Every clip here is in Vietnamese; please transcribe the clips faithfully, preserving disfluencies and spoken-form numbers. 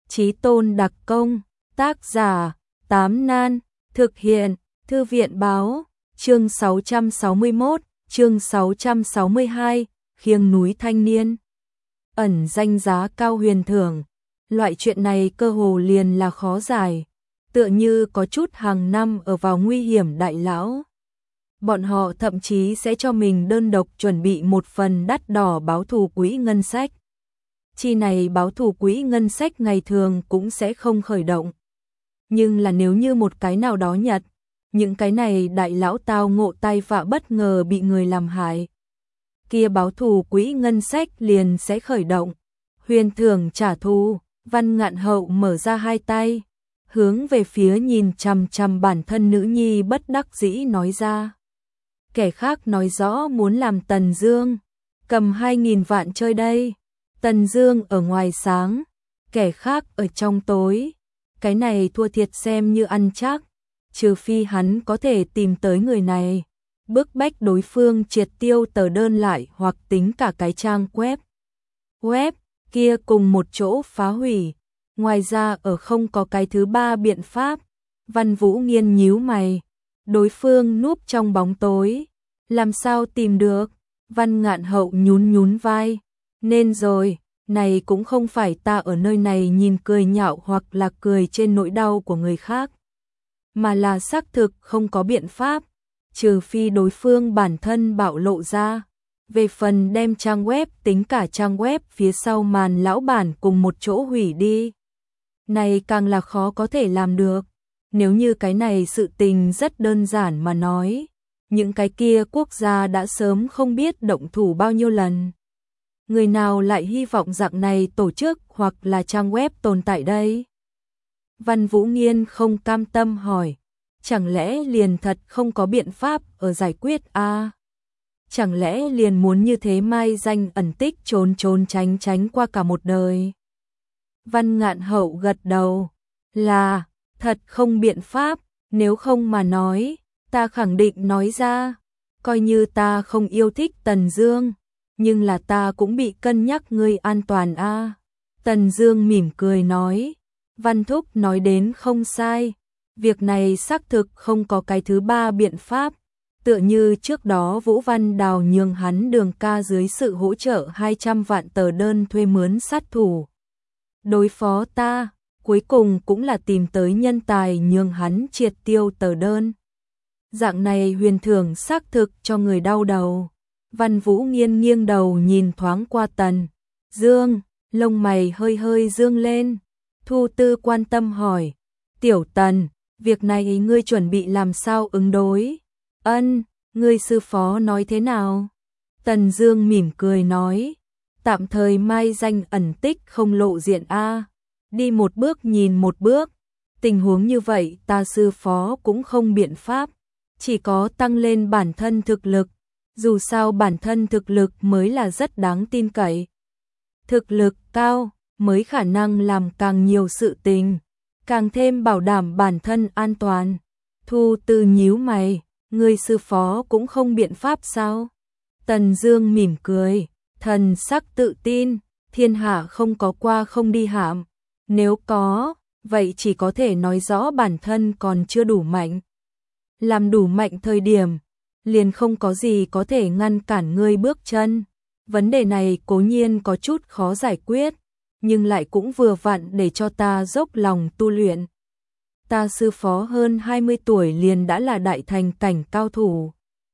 Chí tôn đặc công, tác giả, Tám Nan, thực hiện, Thư viện báo, chương sáu trăm sáu mươi mốt, chương sáu trăm sáu mươi hai, khiêng núi thanh niên. Ẩn danh giá cao huyền thưởng, loại chuyện này cơ hồ liền là khó giải, tựa như có chút hàng năm ở vào nguy hiểm đại lão. Bọn họ thậm chí sẽ cho mình đơn độc chuẩn bị một phần đắt đỏ báo thù quỹ ngân sách. Chi này báo thù quỹ ngân sách ngày thường cũng sẽ không khởi động. Nhưng là nếu như một cái nào đó nhặt, những cái này đại lão tao ngộ tai vạ bất ngờ bị người làm hại, kia báo thù quỹ ngân sách liền sẽ khởi động. Huyền thưởng trả thù, Văn Ngạn Hậu mở ra hai tay, hướng về phía nhìn chằm chằm bản thân nữ nhi bất đắc dĩ nói ra. Kẻ khác nói rõ muốn làm Tần Dương, cầm hai nghìn vạn chơi đây. Tần Dương ở ngoài sáng, kẻ khác ở trong tối. Cái này thua thiệt xem như ăn chắc, trừ phi hắn có thể tìm tới người này, bức bách đối phương triệt tiêu tờ đơn lại hoặc tính cả cái trang web. Web kia cùng một chỗ phá hủy. Ngoài ra ở không có cái thứ ba biện pháp. Văn Vũ Nghiên nhíu mày, đối phương núp trong bóng tối, làm sao tìm được? Văn Ngạn Hậu nhún nhún vai, nên rồi, này cũng không phải ta ở nơi này nhìn cười nhạo hoặc là cười trên nỗi đau của người khác, mà là xác thực không có biện pháp, trừ phi đối phương bản thân bạo lộ ra. Về phần đem trang web tính cả trang web phía sau màn lão bản cùng một chỗ hủy đi, này càng là khó có thể làm được. Nếu như cái này sự tình rất đơn giản mà nói, những cái kia quốc gia đã sớm không biết động thủ bao nhiêu lần. Người nào lại hy vọng dạng này tổ chức hoặc là trang web tồn tại đây? Văn Vũ Nghiên không cam tâm hỏi, chẳng lẽ liền thật không có biện pháp ở giải quyết a? À? Chẳng lẽ liền muốn như thế mai danh ẩn tích trốn trốn tránh tránh qua cả một đời? Văn Ngạn Hậu gật đầu, là, thật không biện pháp, nếu không mà nói, ta khẳng định nói ra, coi như ta không yêu thích Tần Dương, nhưng là ta cũng bị cân nhắc ngươi an toàn a. À. Tần Dương mỉm cười nói, Văn Thúc nói đến không sai, việc này xác thực không có cái thứ ba biện pháp, tựa như trước đó Vũ Văn Đào nhường hắn Đường ca dưới sự hỗ trợ hai trăm vạn tờ đơn thuê mướn sát thủ đối phó ta, cuối cùng cũng là tìm tới nhân tài nhường hắn triệt tiêu tờ đơn. Dạng này huyền thưởng xác thực cho người đau đầu. Văn Vũ Nghiên nghiêng đầu nhìn thoáng qua Tần Dương, lông mày hơi hơi dương lên. Thu Tư quan tâm hỏi, Tiểu Tần, việc này ngươi chuẩn bị làm sao ứng đối? Ân, ngươi sư phó nói thế nào? Tần Dương mỉm cười nói, tạm thời mai danh ẩn tích không lộ diện a, đi một bước nhìn một bước, tình huống như vậy ta sư phó cũng không biện pháp, chỉ có tăng lên bản thân thực lực, dù sao bản thân thực lực mới là rất đáng tin cậy. Thực lực cao mới khả năng làm càng nhiều sự tình, càng thêm bảo đảm bản thân an toàn. Thu Tư nhíu mày, người sư phó cũng không biện pháp sao? Tần Dương mỉm cười, thần sắc tự tin, thiên hạ không có qua không đi hạm, nếu có, vậy chỉ có thể nói rõ bản thân còn chưa đủ mạnh. Làm đủ mạnh thời điểm, liền không có gì có thể ngăn cản ngươi bước chân. Vấn đề này cố nhiên có chút khó giải quyết, nhưng lại cũng vừa vặn để cho ta dốc lòng tu luyện. Ta sư phó hơn hai mươi tuổi liền đã là đại thành cảnh cao thủ.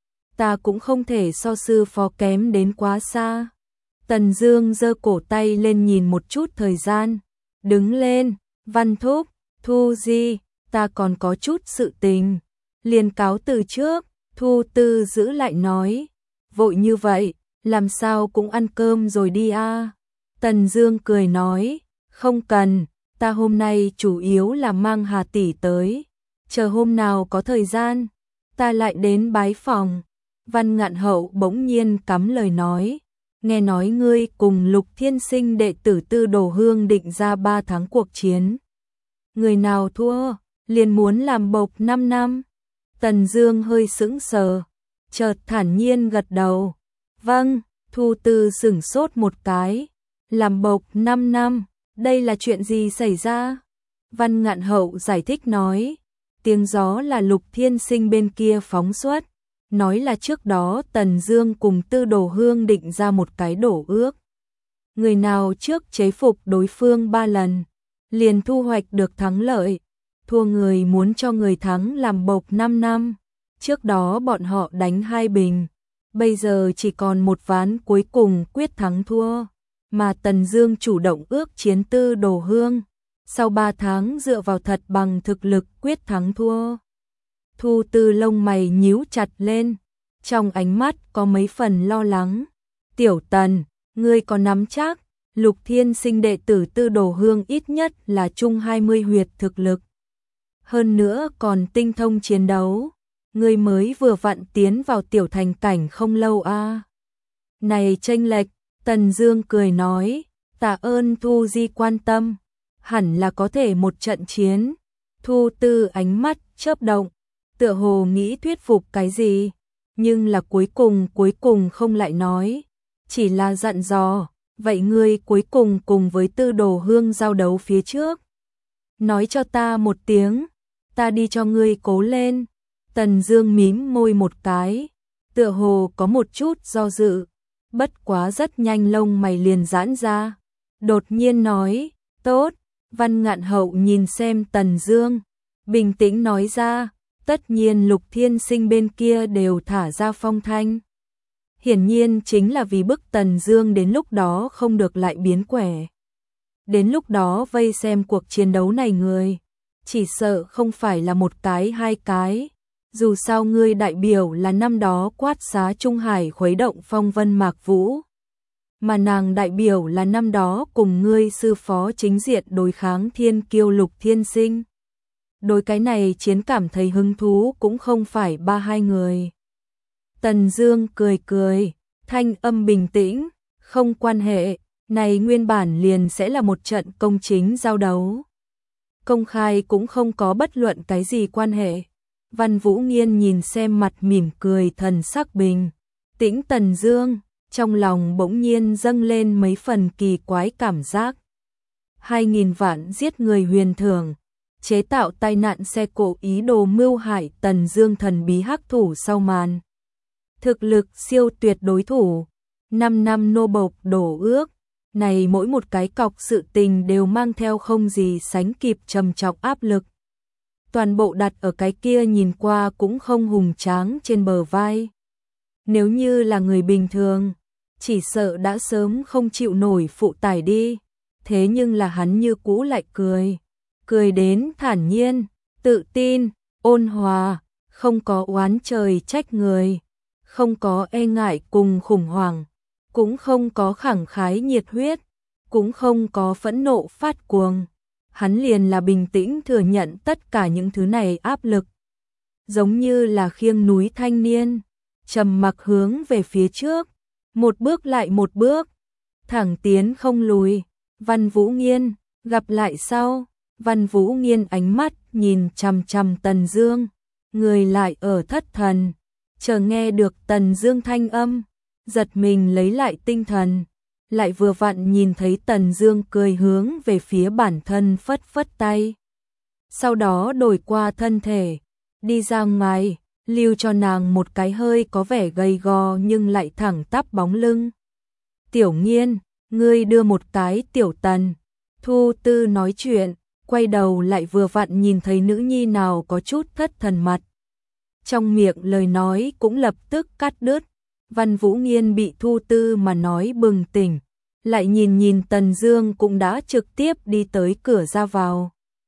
Ta cũng không thể so sư phó kém đến quá xa. Tần Dương giơ cổ tay lên nhìn một chút thời gian, đứng lên, Văn Thúc, Thu Di, ta còn có chút sự tình, liền cáo từ trước. Thu Tư giữ lại nói, vội như vậy, làm sao cũng ăn cơm rồi đi a. À. Tần Dương cười nói, không cần, ta hôm nay chủ yếu là mang Hà tỷ tới, chờ hôm nào có thời gian, ta lại đến bái phòng. Văn Ngạn Hậu bỗng nhiên cắm lời nói, nghe nói ngươi cùng Lục Thiên Sinh đệ tử Tư Đồ Hương định ra ba tháng cuộc chiến. Người nào thua, liền muốn làm bộc năm năm. Tần Dương hơi sững sờ, chợt thản nhiên gật đầu. Vâng, Thu Tư sửng sốt một cái, làm bộc năm năm, Đây là chuyện gì xảy ra? Văn Ngạn Hậu giải thích nói, tiếng gió là Lục Thiên Sinh bên kia phóng xuất, nói là trước đó Tần Dương cùng Tư Đồ Hương định ra một cái đổ ước. Người nào trước chế phục đối phương ba lần, liền thu hoạch được thắng lợi, thua người muốn cho người thắng làm bộc năm năm. Trước đó bọn họ đánh hai bình, bây giờ chỉ còn một ván cuối cùng quyết thắng thua, mà Tần Dương chủ động ước chiến Tư Đồ Hương, sau ba tháng dựa vào thật bằng thực lực quyết thắng thua. Thu Tư lông mày nhíu chặt lên, trong ánh mắt có mấy phần lo lắng. Tiểu Tần, ngươi có nắm chắc? Lục Thiên Sinh đệ tử Tư Đồ Hương ít nhất là trung hai mươi huyệt thực lực. Hơn nữa còn tinh thông chiến đấu. Ngươi mới vừa vặn tiến vào tiểu thành cảnh không lâu a. À. Này chênh lệch, Tần Dương cười nói, tạ ơn Thu Di quan tâm, hẳn là có thể một trận chiến. Thu Tư ánh mắt chớp động, tựa hồ nghĩ thuyết phục cái gì, nhưng là cuối cùng cuối cùng không lại nói, chỉ là dặn dò, vậy ngươi cuối cùng cùng với Tư Đồ Hương giao đấu phía trước, nói cho ta một tiếng, ta đi cho ngươi cố lên. Tần Dương mím môi một cái, tựa hồ có một chút do dự, bất quá rất nhanh lông mày liền giãn ra, đột nhiên nói, tốt. Văn Ngạn Hậu nhìn xem Tần Dương, bình tĩnh nói ra, tất nhiên Lục Thiên Sinh bên kia đều thả ra phong thanh. Hiển nhiên chính là vì bức Tần Dương đến lúc đó không được lại biến quẻ. Đến lúc đó vây xem cuộc chiến đấu này người, chỉ sợ không phải là một cái hai cái. Dù sao ngươi đại biểu là năm đó quát xá Trung Hải khuấy động phong vân Mạc Vũ, mà nàng đại biểu là năm đó cùng ngươi sư phó chính diện đối kháng thiên kiêu Lục Thiên Sinh. Đối cái này chiến cảm thấy hứng thú cũng không phải ba hai người. Tần Dương cười cười, thanh âm bình tĩnh, không quan hệ, này nguyên bản liền sẽ là một trận công chính giao đấu. Công khai cũng không có bất luận cái gì quan hệ. Văn Vũ Nghiên nhìn xem mặt mỉm cười thần sắc bình tĩnh Tần Dương, trong lòng bỗng nhiên dâng lên mấy phần kỳ quái cảm giác. Hai nghìn vạn giết người huyền thưởng, chế tạo tai nạn xe cộ ý đồ mưu hại Tần Dương thần bí hắc thủ sau màn. Thực lực siêu tuyệt đối thủ, năm năm nô bộc đổ ước, này mỗi một cái cọc sự tình đều mang theo không gì sánh kịp trầm trọng áp lực. Toàn bộ đặt ở cái kia nhìn qua cũng không hùng tráng trên bờ vai. Nếu như là người bình thường, chỉ sợ đã sớm không chịu nổi phụ tải đi. Thế nhưng là hắn như cũ lại cười. Cười đến thản nhiên, tự tin, ôn hòa, không có oán trời trách người, không có e ngại cùng khủng hoảng, cũng không có khẳng khái nhiệt huyết, cũng không có phẫn nộ phát cuồng. Hắn liền là bình tĩnh thừa nhận tất cả những thứ này áp lực. Giống như là khiêng núi thanh niên, trầm mặc hướng về phía trước, một bước lại một bước, thẳng tiến không lùi. Văn Vũ Nghiên, gặp lại sau. Văn Vũ Nghiên ánh mắt nhìn chằm chằm Tần Dương, người lại ở thất thần, chờ nghe được Tần Dương thanh âm, giật mình lấy lại tinh thần. Lại vừa vặn nhìn thấy Tần Dương cười hướng về phía bản thân phất phất tay. Sau đó đổi qua thân thể, đi ra ngoài, lưu cho nàng một cái hơi có vẻ gầy gò nhưng lại thẳng tắp bóng lưng. Tiểu Nghiên, ngươi đưa một cái Tiểu Tần. Thu Tư nói chuyện, quay đầu lại vừa vặn nhìn thấy nữ nhi nào có chút thất thần mặt. Trong miệng lời nói cũng lập tức cắt đứt. Văn Vũ Nghiên bị Thu Tư mà nói bừng tỉnh, lại nhìn nhìn Tần Dương cũng đã trực tiếp đi tới cửa ra vào.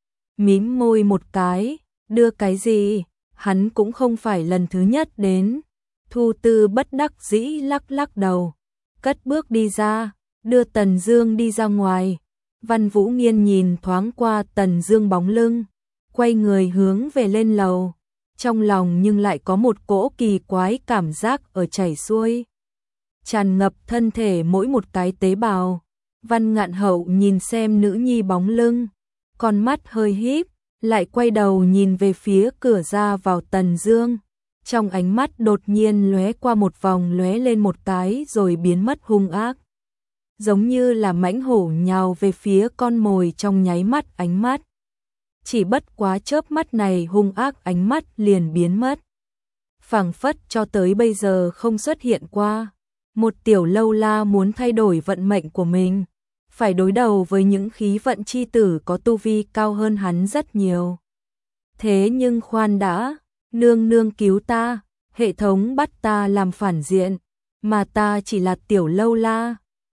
Mím môi một cái, đưa cái gì, hắn cũng không phải lần thứ nhất đến. Thu Tư bất đắc dĩ lắc lắc đầu, cất bước đi ra, đưa Tần Dương đi ra ngoài. Văn Vũ Nghiên nhìn thoáng qua Tần Dương bóng lưng, quay người hướng về lên lầu. Trong lòng nhưng lại có một cỗ kỳ quái cảm giác ở chảy xuôi, tràn ngập thân thể mỗi một cái tế bào. Văn Ngạn Hậu nhìn xem nữ nhi bóng lưng, con mắt hơi híp, lại quay đầu nhìn về phía cửa ra vào Tần Dương. Trong ánh mắt đột nhiên lóe qua một vòng lóe lên một cái rồi biến mất hung ác. giống như là mãnh hổ nhào về phía con mồi trong nháy mắt ánh mắt. Chỉ bất quá chớp mắt này hung ác ánh mắt liền biến mất. Phảng phất cho tới bây giờ không xuất hiện qua. Một tiểu lâu la muốn thay đổi vận mệnh của mình, phải đối đầu với những khí vận chi tử có tu vi cao hơn hắn rất nhiều. Thế nhưng khoan đã, nương nương cứu ta, hệ thống bắt ta làm phản diện, mà ta chỉ là tiểu lâu la,